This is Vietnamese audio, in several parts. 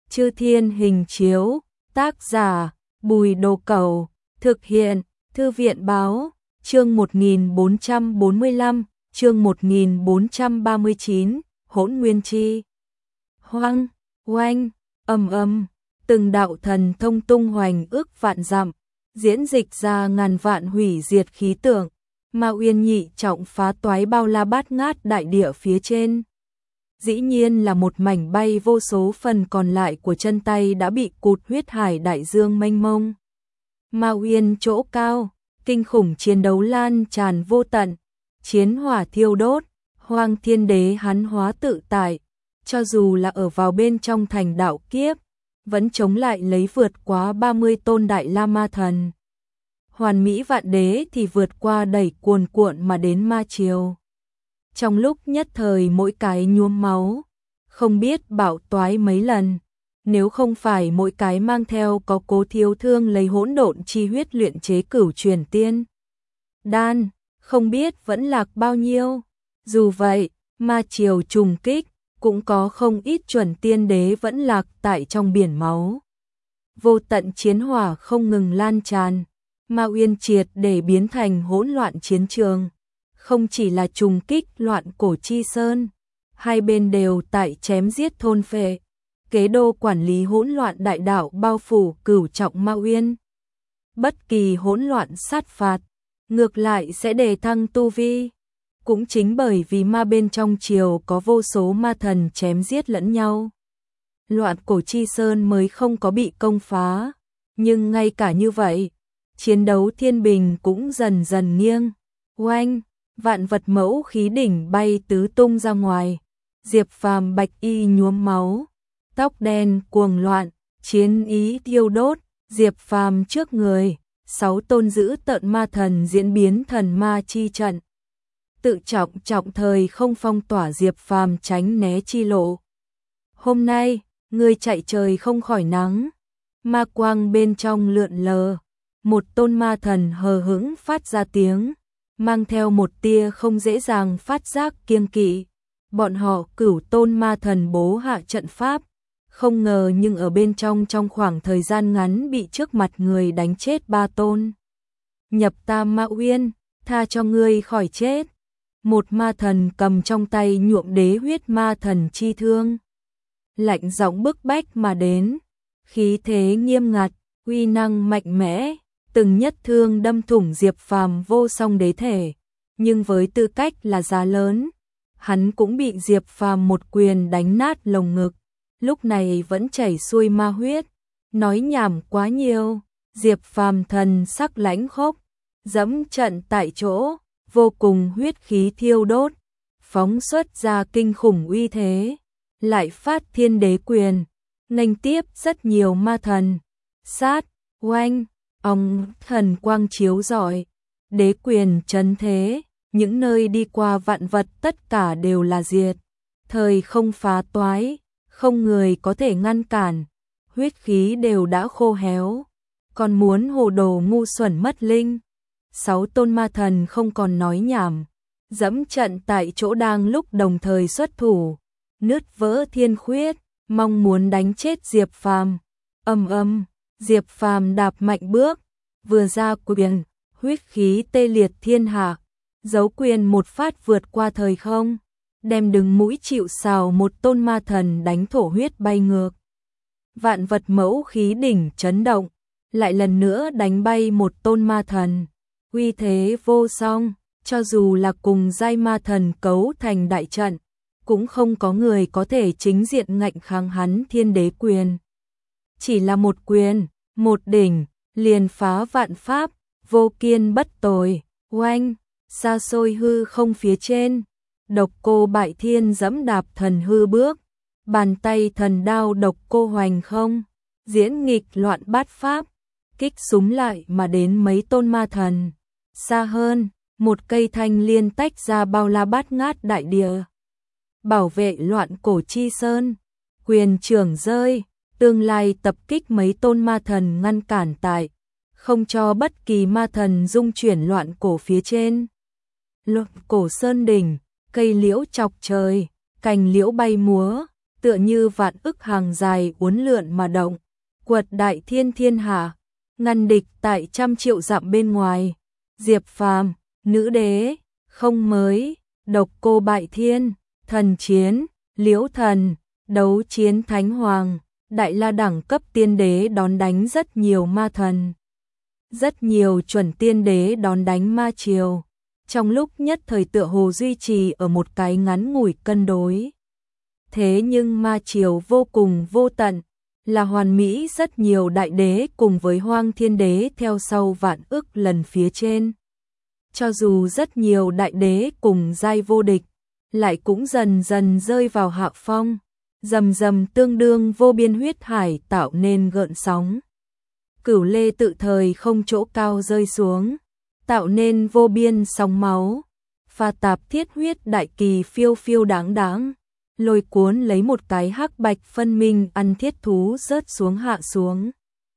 Chư Thiên Hình Chiếu, tác giả Bùi Đồ Cẩu, thực hiện Thư viện Báo, chương 1445, chương 1439, Hỗn Nguyên Chi. Hoang, oanh, ầm, từng đạo thần thông tung hoành ước vạn dặm, diễn dịch ra ngàn vạn hủy diệt khí tượng, Ma Uyên nhị trọng phá toái bao la bát ngát đại địa phía trên. Dĩ nhiên là một mảnh bay vô số, phần còn lại của chân tay đã bị cụt huyết hải đại dương mênh mông. Ma Uyên chỗ cao, kinh khủng chiến đấu lan tràn vô tận, chiến hỏa thiêu đốt, Hoang Thiên Đế hắn hóa tự tại, cho dù là ở vào bên trong thành đạo kiếp, vẫn chống lại lấy vượt quá 30 tôn đại la ma thần. Hoàn Mỹ Vạn Đế thì vượt qua đẩy cuồn cuộn mà đến ma triều. Trong lúc nhất thời mỗi cái nhuốm máu, không biết bạo toái mấy lần, nếu không phải mỗi cái mang theo có Cố Thiếu Thương lấy hỗn độn chi huyết luyện chế cửu truyền tiên đan, không biết vẫn lạc bao nhiêu. Dù vậy, ma triều trùng kích, cũng có không ít chuẩn tiên đế vẫn lạc tại trong biển máu. Vô tận chiến hỏa không ngừng lan tràn, Ma Uyên triệt để biến thành hỗn loạn chiến trường. Không chỉ là trùng kích loạn cổ chi sơn, hai bên đều tại chém giết thôn phệ. Kế đô quản lý hỗn loạn đại đạo bao phủ cửu trọng Ma Uyên. Bất kỳ hỗn loạn sát phạt, ngược lại sẽ đề thăng tu vi. Cũng chính bởi vì ma bên trong triều có vô số ma thần chém giết lẫn nhau, loạn cổ chi sơn mới không có bị công phá. Nhưng ngay cả như vậy, chiến đấu thiên bình cũng dần dần nghiêng. Oanh, vạn vật mẫu khí đỉnh bay tứ tung ra ngoài. Diệp Phàm bạch y nhuốm máu, tóc đen cuồng loạn, chiến ý thiêu đốt. Diệp Phàm trước người, 6 tôn dữ tợn ma thần diễn biến thần ma chi trận, tự trọng thời không phong tỏa Diệp Phàm tránh né chi lộ. Hôm nay, ngươi chạy trời không khỏi nắng. Ma quang bên trong lượn lờ, một tôn ma thần hờ hững phát ra tiếng, mang theo một tia không dễ dàng phát giác kiêng kỵ. Bọn họ cửu tôn ma thần bố hạ trận pháp, không ngờ nhưng ở bên trong khoảng thời gian ngắn bị trước mặt người đánh chết 3 tôn. Nhập ta Ma Uyên, tha cho ngươi khỏi chết. Một ma thần cầm trong tay nhuộm đế huyết ma thần chi thương, lạnh giọng bức bách mà đến, khí thế nghiêm ngặt, uy năng mạnh mẽ, từng nhất thương đâm thủng Diệp Phàm vô song đế thể. Nhưng với tư cách là giá lớn, hắn cũng bị Diệp Phàm một quyền đánh nát lồng ngực, lúc này vẫn chảy xuôi ma huyết. Nói nhảm quá nhiều, Diệp Phàm thần sắc lãnh khốc, dẫm trận tại chỗ, vô cùng huyết khí thiêu đốt, phóng xuất ra kinh khủng uy thế, lại phát thiên đế quyền, nghênh tiếp rất nhiều ma thần. Sát, oanh, thần quang chiếu rọi, đế quyền trấn thế, những nơi đi qua vạn vật tất cả đều là diệt, thời không phá toái, không người có thể ngăn cản, huyết khí đều đã khô héo, còn muốn hồ đồ ngu xuẩn mất linh. 6 tôn ma thần không còn nói nhảm, dẫm trận tại chỗ đang lúc đồng thời xuất thủ, nứt vỡ thiên khuyết, mong muốn đánh chết Diệp Phàm. Ầm, Diệp Phàm đạp mạnh bước, vừa ra quyền, huyết khí tê liệt thiên hạ, dấu quyền một phát vượt qua thời không, đem đứng mũi chịu sào một tôn ma thần đánh thổ huyết bay ngược. Vạn vật mẫu khí đỉnh chấn động, lại lần nữa đánh bay một tôn ma thần. Uy thế vô song, cho dù là cùng giai ma thần cấu thành đại trận, cũng không có người có thể chính diện ngạnh kháng hắn thiên đế quyền. Chỉ là một quyền, một đỉnh, liền phá vạn pháp, vô kiên bất tồi. Oanh, xa xôi hư không phía trên, Độc Cô Bại Thiên dẫm đạp thần hư bước, bàn tay thần đao Độc Cô hoành không, diễn nghịch loạn bát pháp, kích súng lại mà đến mấy tôn ma thần. Xa hơn, một cây thanh liên tách ra bao la bát ngát đại địa, bảo vệ loạn cổ chi sơn. Quyền trưởng rơi, tương lai tập kích mấy tôn ma thần ngăn cản tại, không cho bất kỳ ma thần dung chuyển loạn cổ phía trên. Loạn cổ sơn đỉnh, cây liễu chọc trời, cành liễu bay múa, tựa như vạn ức hàng dài uốn lượn mà động, quật đại thiên thiên hạ, ngăn địch tại trăm triệu dặm bên ngoài. Diệp Phàm, nữ đế, không mới, độc cô bại thiên, thần chiến, liễu thần, đấu chiến thánh hoàng, đại la đẳng cấp tiên đế đón đánh rất nhiều ma thần. Rất nhiều chuẩn tiên đế đón đánh ma triều. Trong lúc nhất thời tựa hồ duy trì ở một cái ngắn ngủi cân đối. Thế nhưng ma triều vô cùng vô tận, là hoàn mỹ rất nhiều đại đế cùng với hoang thiên đế theo sau vạn ức lần phía trên. Cho dù rất nhiều đại đế cùng giai vô địch, lại cũng dần dần rơi vào hạ phong, rầm rầm tương đương vô biên huyết hải tạo nên gợn sóng. Cửu lê tự thời không chỗ cao rơi xuống, tạo nên vô biên sóng máu, pha tạp thiết huyết đại kỳ phiêu phiêu đáng đáng, lôi cuốn lấy một cái hắc bạch phân minh ăn thiết thú rớt xuống hạ xuống.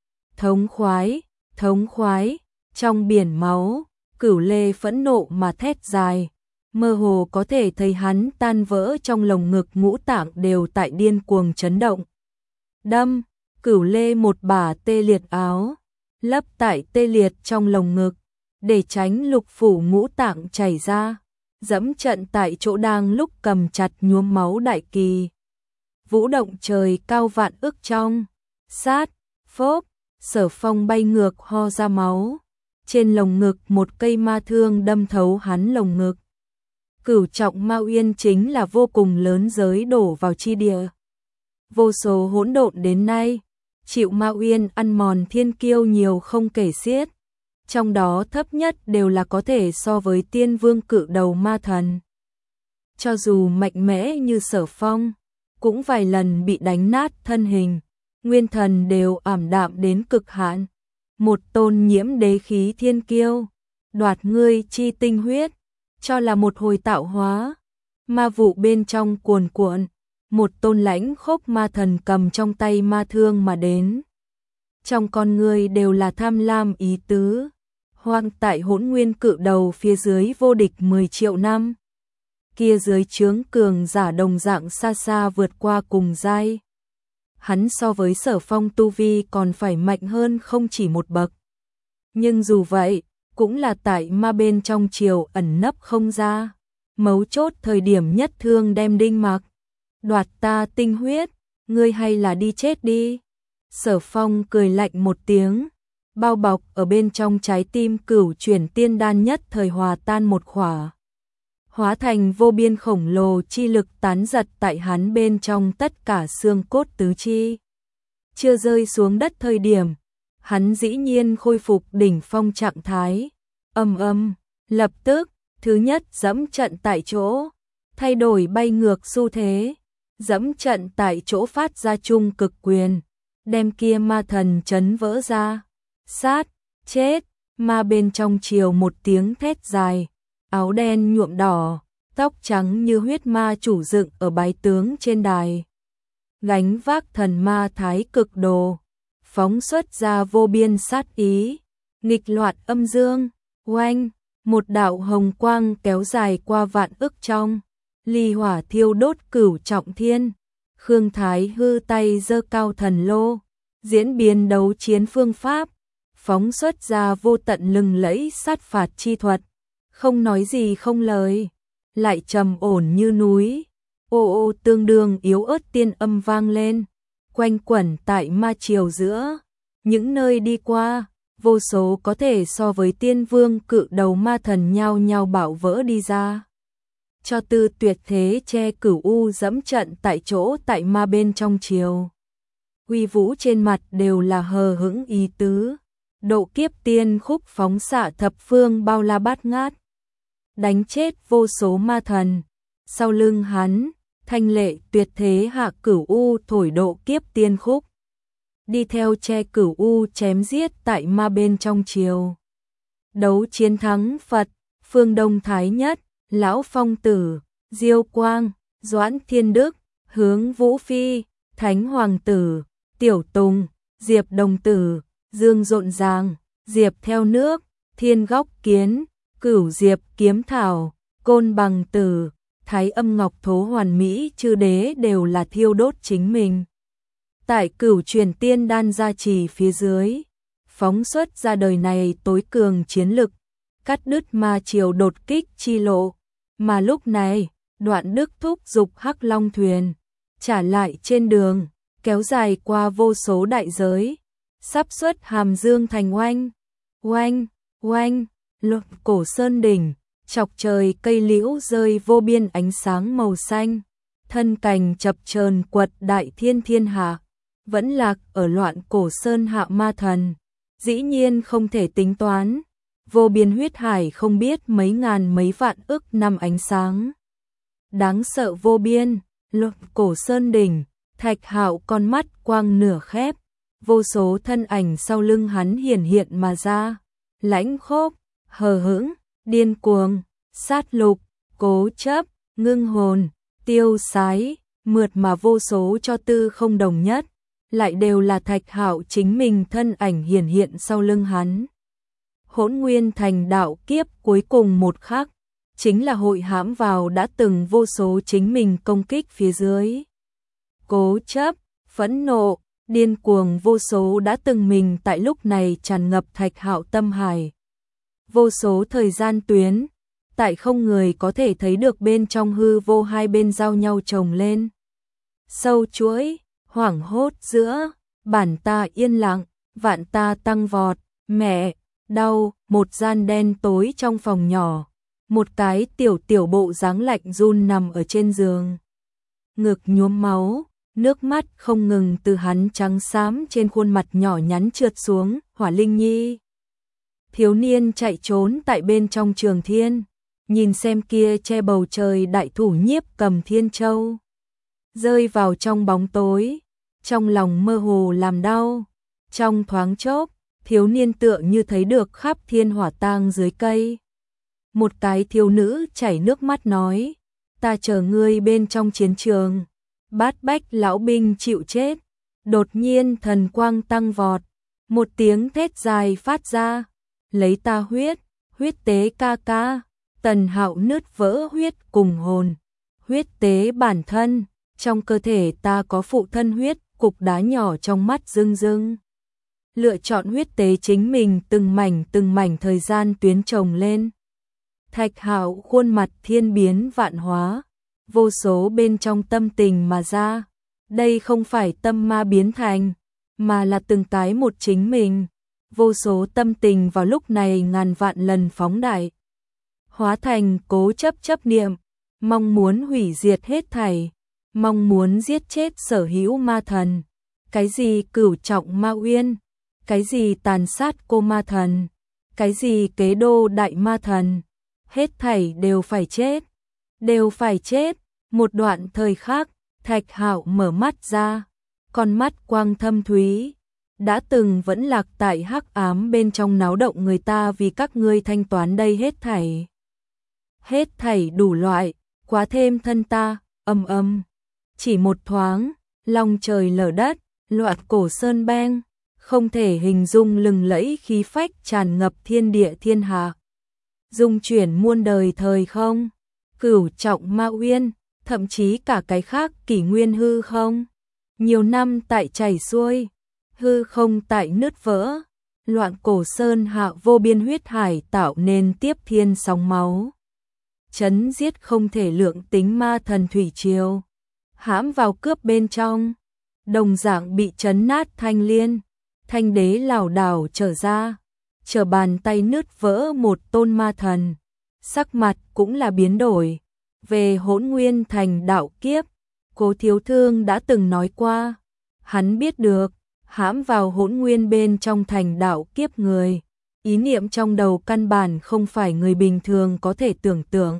Thống khoái, trong biển máu, Cửu lê phẫn nộ mà thét dài, mơ hồ có thể thấy hắn tan vỡ trong lồng ngực, ngũ tạng đều tại điên cuồng chấn động. Đâm, Cửu lê một bả tê liệt áo, lấp tại tê liệt trong lồng ngực, để tránh lục phủ ngũ tạng chảy ra, dẫm trận tại chỗ đang lúc cầm chặt nhuốm máu đại kỳ. Vũ động trời cao vạn ức trong, sát, phốp, Sở Phong bay ngược ho ra máu, trên lồng ngực một cây ma thương đâm thấu hắn lồng ngực. Cửu trọng ma uyên chính là vô cùng lớn giới đổ vào chi địa. Vô số hỗn độn đến nay, chịu ma uyên ăn mòn thiên kiêu nhiều không kể xiết. Trong đó thấp nhất đều là có thể so với tiên vương cự đầu ma thần. Cho dù mạnh mẽ như Sở Phong, cũng vài lần bị đánh nát thân hình, nguyên thần đều ảm đạm đến cực hạn. Một tôn nhiễm đế khí thiên kiêu, đoạt ngươi chi tinh huyết, cho là một hồi tạo hóa. Ma vụ bên trong cuồn cuộn, một tôn lãnh khốc ma thần cầm trong tay ma thương mà đến. Trong con người đều là tham lam ý tứ. Hoang tại hỗn nguyên cự đầu phía dưới vô địch 10 triệu năm. Kia dưới trướng cường giả đồng dạng xa xa vượt qua cùng giai. Hắn so với Sở Phong tu vi còn phải mạnh hơn không chỉ một bậc. Nhưng dù vậy, cũng là tại ma bên trong triều ẩn nấp không ra. Mấu chốt thời điểm nhất thương đem đinh mặc. Đoạt ta tinh huyết, ngươi hay là đi chết đi. Sở Phong cười lạnh một tiếng, bao bọc ở bên trong trái tim Cửu chuyển tiên đan nhất thời hòa tan một khỏa. Hóa thành vô biên khổng lồ chi lực tán giật tại hắn bên trong tất cả xương cốt tứ chi. Chưa rơi xuống đất thời điểm, hắn dĩ nhiên khôi phục đỉnh phong trạng thái. Lập tức, thứ nhất dẫm trận tại chỗ, thay đổi bay ngược xu thế, dẫm trận tại chỗ phát ra trung cực quyền, đem kia ma thần chấn vỡ ra. Sát, chết, ma bên trong triều một tiếng thét dài, áo đen nhuộm đỏ, tóc trắng như huyết ma chủ dựng ở bái tướng trên đài. Gánh vác thần ma thái cực đồ, phóng xuất ra vô biên sát ý, nghịch loạt âm dương, oanh, một đạo hồng quang kéo dài qua vạn ức trong, ly hỏa thiêu đốt Cửu trọng thiên. Khương Thái hư tay giơ cao thần lô, diễn biến đấu chiến phương pháp, phóng xuất ra vô tận lừng lẫy sát phạt chi thuật, không nói gì không lời, lại trầm ổn như núi. Ô ô tương đương yếu ớt tiên âm vang lên, quanh quẩn tại ma triều giữa, những nơi đi qua, vô số có thể so với tiên vương cự đầu ma thần nhao nhao bạo vỡ đi ra. Cho tư tuyệt thế che Cửu u dẫm trận tại chỗ tại ma bên trong triều. Uy vũ trên mặt đều là hờ hững ý tứ, độ kiếp tiên khúc phóng xạ thập phương bao la bát ngát, đánh chết vô số ma thần. Sau lưng hắn, thanh lệ tuyệt thế hạ Cửu u thổi độ kiếp tiên khúc, đi theo che Cửu u chém giết tại ma bên trong triều. Đấu chiến thắng Phật, Phương Đông Thái Nhất, Lão Phong Tử, Diêu Quang, Doãn Thiên Đức, Hướng Vũ Phi, Thánh Hoàng Tử, Tiểu Tùng, Diệp Đồng Tử, Dương Rộn Ràng, Diệp Theo Nước, Thiên Góc Kiến, Cửu Diệp Kiếm Thảo, Côn Bằng Tử, Thái Âm Ngọc Thố hoàn mỹ chư đế đều là thiêu đốt chính mình. Tại Cửu Truyền Tiên Đan gia trì phía dưới, phóng xuất ra đời này tối cường chiến lực, cắt đứt ma triều đột kích chi lộ. Mà lúc này, Đoạn Đức thúc giục Hắc Long thuyền, trả lại trên đường, kéo dài qua vô số đại giới, sắp xuất Hàm Dương thành oanh, oanh, oanh, lục Cổ Sơn đỉnh, chọc trời cây liễu rơi vô biên ánh sáng màu xanh, thân cành chập chờn quật đại thiên thiên hạ, vẫn lạc ở Loạn Cổ Sơn hạ ma thần, dĩ nhiên không thể tính toán, vô biên huyết hải không biết mấy ngàn mấy vạn ức năm ánh sáng. Đáng sợ vô biên, Lục Cổ Sơn đỉnh, Thạch Hạo con mắt quang nửa khép, vô số thân ảnh sau lưng hắn hiển hiện mà ra, lãnh khốc, hờ hững, điên cuồng, sát lục, cố chấp, ngưng hồn, tiêu sái, mượt mà vô số cho tư không đồng nhất, lại đều là Thạch Hạo chính mình thân ảnh hiển hiện sau lưng hắn. Hỗn Nguyên thành đạo kiếp cuối cùng một khắc, chính là hội hãm vào đã từng vô số chính mình công kích phía dưới. Cố chấp, phẫn nộ, điên cuồng vô số đã từng mình tại lúc này tràn ngập Thạch Hạo tâm hải. Vô số thời gian tuyến, tại không người có thể thấy được bên trong hư vô hai bên giao nhau chồng lên. Sâu chuỗi, hoảng hốt giữa, bản ta yên lặng, vạn ta tăng vọt, mẹ, đau, một gian đen tối trong phòng nhỏ. Một cái tiểu bộ dáng lạnh run nằm ở trên giường. Ngực nhuốm máu, nước mắt không ngừng từ hắn trắng xám trên khuôn mặt nhỏ nhắn trượt xuống, Hỏa Linh Nhi. Thiếu niên chạy trốn tại bên trong Trường Thiên, nhìn xem kia che bầu trời đại thủ nhiếp cầm Thiên Châu. Rơi vào trong bóng tối, trong lòng mơ hồ làm đau, trong thoáng chốc, thiếu niên tựa như thấy được khắp thiên hỏa tang dưới cây. Một cái thiếu nữ chảy nước mắt nói, ta chờ ngươi bên trong chiến trường, Bát Bách lão binh chịu chết. Đột nhiên thần quang tăng vọt, một tiếng thét dài phát ra, lấy ta huyết, huyết tế ca ca. Tần Hạo nứt vỡ huyết cùng hồn, huyết tế bản thân, trong cơ thể ta có phụ thân huyết, cục đá nhỏ trong mắt rưng rưng. Lựa chọn huyết tế chính mình từng mảnh thời gian tuyến chồng lên. Thạch Hạo khuôn mặt thiên biến vạn hóa, vô số bên trong tâm tình mà ra. Đây không phải tâm ma biến thành, mà là từng cái một chính mình. Vô số tâm tình vào lúc này ngàn vạn lần phóng đại. Hóa thành cố chấp niệm, mong muốn hủy diệt hết thảy, mong muốn giết chết sở hữu ma thần. Cái gì cửu trọng ma uyên, cái gì tàn sát cô ma thần, cái gì kế đô đại ma thần. Hết thảy đều phải chết, đều phải chết. Một đoạn thời khắc, Thạch Hạo mở mắt ra, con mắt quang thâm thúy, đã từng vẫn lạc tại hắc ám bên trong náo động người ta vì các ngươi thanh toán đây hết thảy. Hết thảy đủ loại, quá thêm thân ta, âm. Chỉ một thoáng, long trời lở đất, Loạn Cổ Sơn beng, không thể hình dung lừng lẫy khí phách tràn ngập thiên địa thiên hạ. Dung chuyển muôn đời thời không, cửu trọng ma uyên, thậm chí cả cái khác kỷ nguyên hư không. Nhiều năm tại chảy xuôi, hư không tại nứt vỡ, Loạn Cổ Sơn hạ vô biên huyết hải tạo nên tiếp thiên sóng máu. Chấn giết không thể lượng tính ma thần thủy triều, hãm vào cướp bên trong, đồng dạng bị chấn nát Thanh Liên. Thanh đế lảo đảo trở ra, trở bàn tay nứt vỡ một tôn ma thần, sắc mặt cũng là biến đổi. Về Hỗn Nguyên thành đạo kiếp, Cố Thiếu Thương đã từng nói qua, hắn biết được, hãm vào Hỗn Nguyên bên trong thành đạo kiếp người, ý niệm trong đầu căn bản không phải người bình thường có thể tưởng tượng.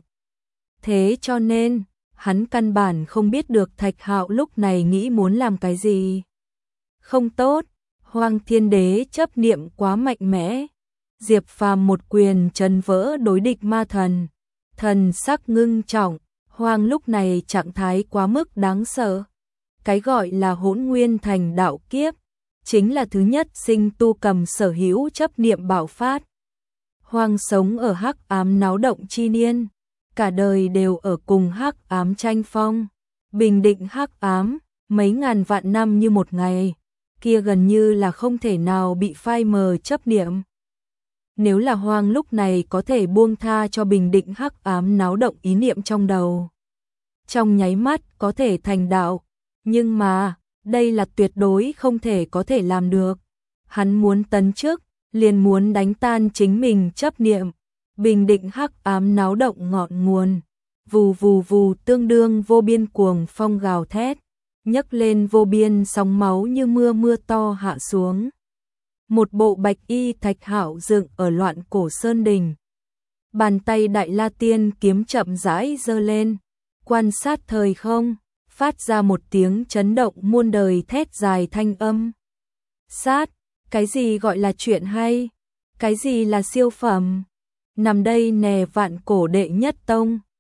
Thế cho nên, hắn căn bản không biết được Thạch Hạo lúc này nghĩ muốn làm cái gì. Không tốt, Hoang Thiên Đế chấp niệm quá mạnh mẽ. Diệp Phàm một quyền chấn vỡ đối địch ma thần, thần sắc ngưng trọng. Hoang lúc này trạng thái quá mức đáng sợ. Cái gọi là Hỗn Nguyên thành đạo kiếp, chính là thứ nhất sinh tu cầm sở hữu chấp niệm bạo phát. Hoang sống ở hắc ám náo động chi niên, cả đời đều ở cùng hắc ám tranh phong. Bình định hắc ám, mấy ngàn vạn năm như một ngày, kia gần như là không thể nào bị phai mờ chấp niệm. Nếu là Hoang lúc này có thể buông tha cho bình định hắc ám náo động ý niệm trong đầu, trong nháy mắt có thể thành đạo, nhưng mà, đây là tuyệt đối không thể có thể làm được. Hắn muốn tấn chức, liền muốn đánh tan chính mình chấp niệm, bình định hắc ám náo động ngọn nguồn. Vù vù vù, tương đương vô biên cuồng phong gào thét, nhấc lên vô biên sóng máu như mưa to hạ xuống. Một bộ bạch y thạch hạo dựng ở loạn cổ sơn đình. Bàn tay Đại La Tiên kiếm chậm rãi giơ lên, quan sát thời không, phát ra một tiếng chấn động muôn đời thét dài thanh âm. Sát, cái gì gọi là chuyện hay? Cái gì là siêu phẩm? Nằm đây nè, vạn cổ đệ nhất tông,